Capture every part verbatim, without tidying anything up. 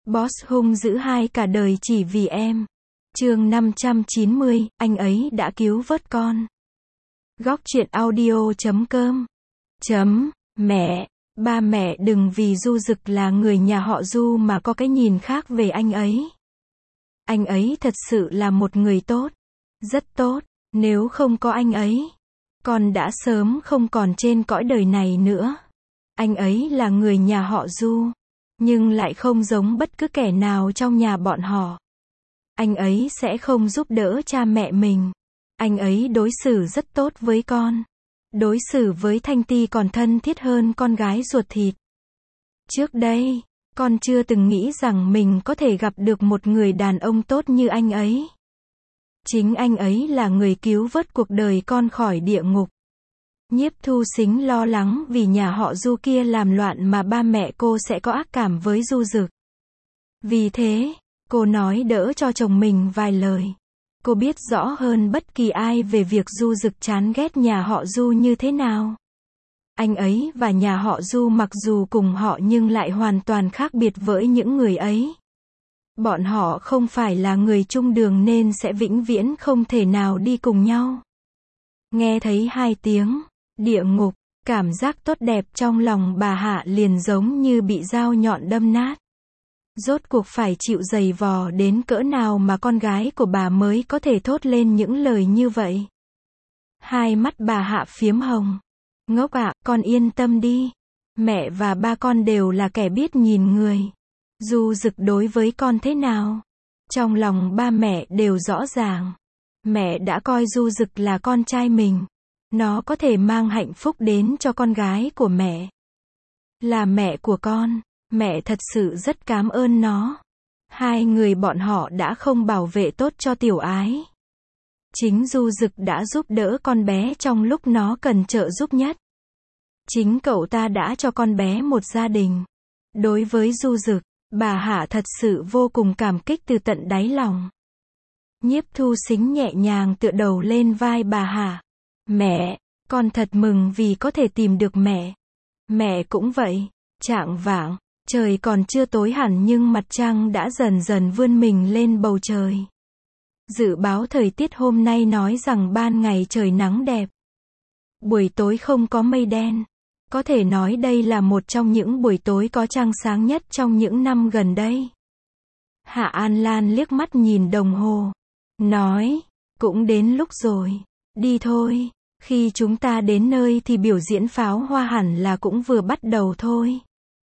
Boss hung dữ hai cả đời chỉ vì em. Chương năm trăm chín mươi, anh ấy đã cứu vớt con. Góc truyện audio chấm com. Chấm, mẹ, ba mẹ đừng vì Du Dực là người nhà họ Du mà có cái nhìn khác về anh ấy. Anh ấy thật sự là một người tốt. Rất tốt, nếu không có anh ấy, con đã sớm không còn trên cõi đời này nữa. Anh ấy là người nhà họ Du, nhưng lại không giống bất cứ kẻ nào trong nhà bọn họ. Anh ấy sẽ không giúp đỡ cha mẹ mình. Anh ấy đối xử rất tốt với con. Đối xử với Thanh Ti còn thân thiết hơn con gái ruột thịt. Trước đây, con chưa từng nghĩ rằng mình có thể gặp được một người đàn ông tốt như anh ấy. Chính anh ấy là người cứu vớt cuộc đời con khỏi địa ngục. Nhiếp Thu Sính lo lắng vì nhà họ Du kia làm loạn mà ba mẹ cô sẽ có ác cảm với Du Dực. Vì thế, cô nói đỡ cho chồng mình vài lời. Cô biết rõ hơn bất kỳ ai về việc Du Dực chán ghét nhà họ Du như thế nào. Anh ấy và nhà họ Du mặc dù cùng họ nhưng lại hoàn toàn khác biệt với những người ấy. Bọn họ không phải là người chung đường nên sẽ vĩnh viễn không thể nào đi cùng nhau. Nghe thấy hai tiếng địa ngục, cảm giác tốt đẹp trong lòng bà Hạ liền giống như bị dao nhọn đâm nát. Rốt cuộc phải chịu giày vò đến cỡ nào mà con gái của bà mới có thể thốt lên những lời như vậy. Hai mắt bà Hạ phiếm hồng. Ngốc ạ, con yên tâm đi. Mẹ và ba con đều là kẻ biết nhìn người. Du Dực đối với con thế nào? Trong lòng ba mẹ đều rõ ràng. Mẹ đã coi Du Dực là con trai mình. Nó có thể mang hạnh phúc đến cho con gái của mẹ. Là mẹ của con, mẹ thật sự rất cảm ơn nó. Hai người bọn họ đã không bảo vệ tốt cho Tiểu Ái. Chính Du Dực đã giúp đỡ con bé trong lúc nó cần trợ giúp nhất. Chính cậu ta đã cho con bé một gia đình. Đối với Du Dực, bà Hạ thật sự vô cùng cảm kích từ tận đáy lòng. Nhiếp Thu Sính nhẹ nhàng tựa đầu lên vai bà Hạ. Mẹ, con thật mừng vì có thể tìm được mẹ. Mẹ cũng vậy. Chạng vạng, trời còn chưa tối hẳn nhưng mặt trăng đã dần dần vươn mình lên bầu trời. Dự báo thời tiết hôm nay nói rằng ban ngày trời nắng đẹp. Buổi tối không có mây đen. Có thể nói đây là một trong những buổi tối có trăng sáng nhất trong những năm gần đây. Hạ An Lan liếc mắt nhìn đồng hồ. Nói, cũng đến lúc rồi. Đi thôi. Khi chúng ta đến nơi thì biểu diễn pháo hoa hẳn là cũng vừa bắt đầu thôi.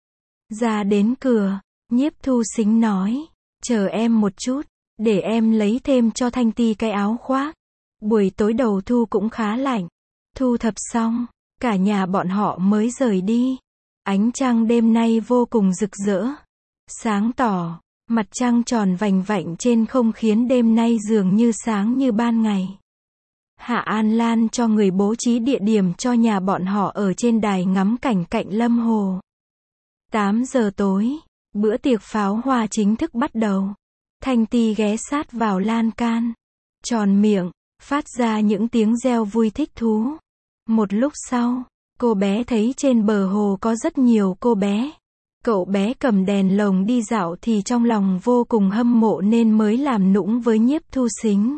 Ra đến cửa, Nhiếp Thu Sính nói. Chờ em một chút, để em lấy thêm cho Thanh Ti cái áo khoác. Buổi tối đầu thu cũng khá lạnh. Thu thập xong, cả nhà bọn họ mới rời đi. Ánh trăng đêm nay vô cùng rực rỡ. Sáng tỏ, mặt trăng tròn vành vạnh trên không khiến đêm nay dường như sáng như ban ngày. Hạ An Lan cho người bố trí địa điểm cho nhà bọn họ ở trên đài ngắm cảnh cạnh Lâm Hồ. tám giờ tối, bữa tiệc pháo hoa chính thức bắt đầu. Thanh Ti ghé sát vào lan can, tròn miệng, phát ra những tiếng reo vui thích thú. Một lúc sau, cô bé thấy trên bờ hồ có rất nhiều cô bé. Cậu bé cầm đèn lồng đi dạo thì trong lòng vô cùng hâm mộ nên mới làm nũng với Nhiếp Thu Sính.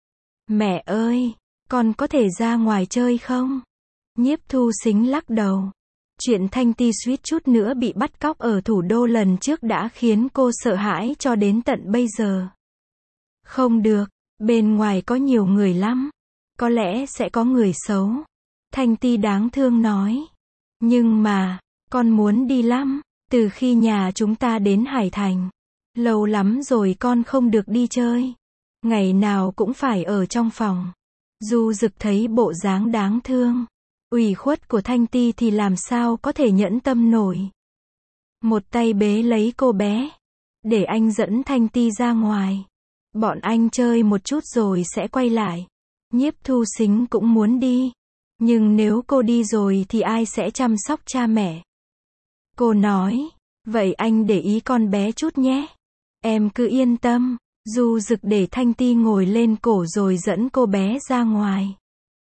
Mẹ ơi, con có thể ra ngoài chơi không? Nhiếp Thu Sính lắc đầu. Chuyện Thanh Ti suýt chút nữa bị bắt cóc ở thủ đô lần trước đã khiến cô sợ hãi cho đến tận bây giờ. Không được, bên ngoài có nhiều người lắm. Có lẽ sẽ có người xấu. Thanh Ti đáng thương nói. Nhưng mà, con muốn đi lắm. Từ khi nhà chúng ta đến Hải Thành, lâu lắm rồi con không được đi chơi. Ngày nào cũng phải ở trong phòng. Du Dực thấy bộ dáng đáng thương, ủy khuất của Thanh Ti thì làm sao có thể nhẫn tâm nổi. Một tay bế lấy cô bé, để anh dẫn Thanh Ti ra ngoài. Bọn anh chơi một chút rồi sẽ quay lại. Nhiếp Thu Sính cũng muốn đi. Nhưng nếu cô đi rồi thì ai sẽ chăm sóc cha mẹ? Cô nói, vậy anh để ý con bé chút nhé. Em cứ yên tâm. Du Dực để Thanh Ti ngồi lên cổ rồi dẫn cô bé ra ngoài.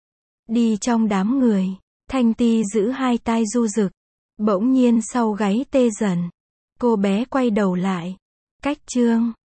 Đi trong đám người, Thanh Ti giữ hai tay Du Dực. Bỗng nhiên sau gáy tê dần. Cô bé quay đầu lại. Cách chương